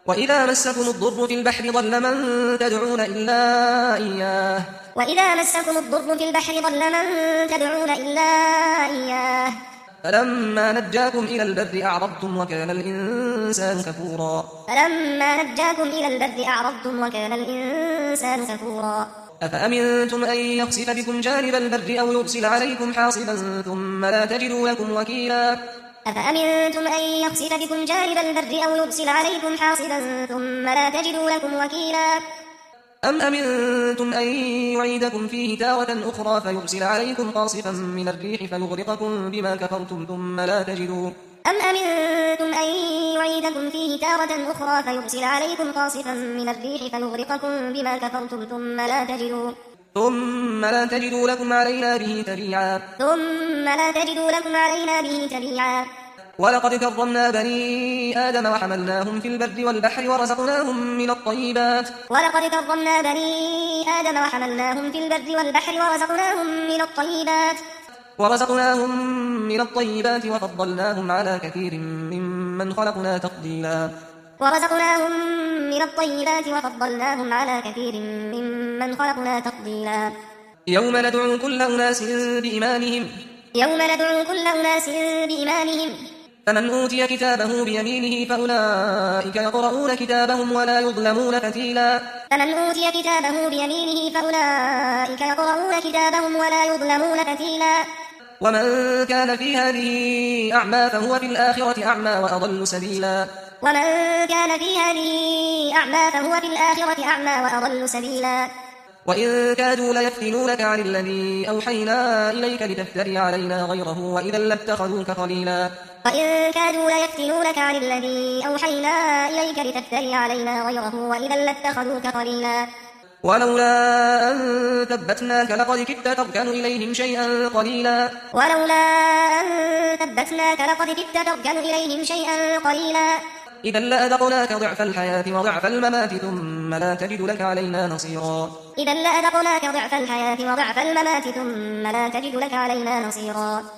وإذا مسكم الضر في البحر ضل من تدعون إلا إياه وإذا مسكم الضر في البحر ضل من تدعون إلا إياه فلما نجاكم إلى البر أعرضتم وكان الإنسان كفورا وكان الإنسان كفورا أفأمنتم أن يخسف بكم جانب البر أو يرسل عليكم حاصبا ثم لا تجدوا لكم وكيلا أفأمنتم أن يخسف بكم جانب البر أو يرسل عليكم حاصبا ثم لا تجدوا لكم وكيلا أم أمنتم أن يعيدكم فيه تارة أخرى فيرسل عليكم قاصفا من الريح فيغرقكم بما كفرتم ثم لا تجدوا أم أمنتم أن يعيدكم فيه تارة أخرى فيرسل عليكم قاصفا من الريح فيغرقكم بما كفرتم ثم لا تجدوا لكم علينا به تبيعا ولقد كرمنا بني آدم وحملناهم في البر والبحر ورزقناهم من الطيبات وفضلناهم على كثير ممن خلقنا تفضيلا يوم ندعو كل أناس بإمامهم فمن أوتي كتابه بيمينه فأولئك يقرؤون كتابهم ولا يظلمون فتيلا ومن كان في هذه أعمى فهو في الآخرة أعمى وأضل سبيلا وإن كادوا ليفتنونك عن الذي أوحينا إليك لتفتري علينا غيره وإذا لاتخذوك خليلا ولولا أن ثبتناك لقد كدت تركن إليهم شيئا قليلا إذا لأذقناك ضعف الحياة وضعف الممات ثم لا تجد لك علينا نصيرا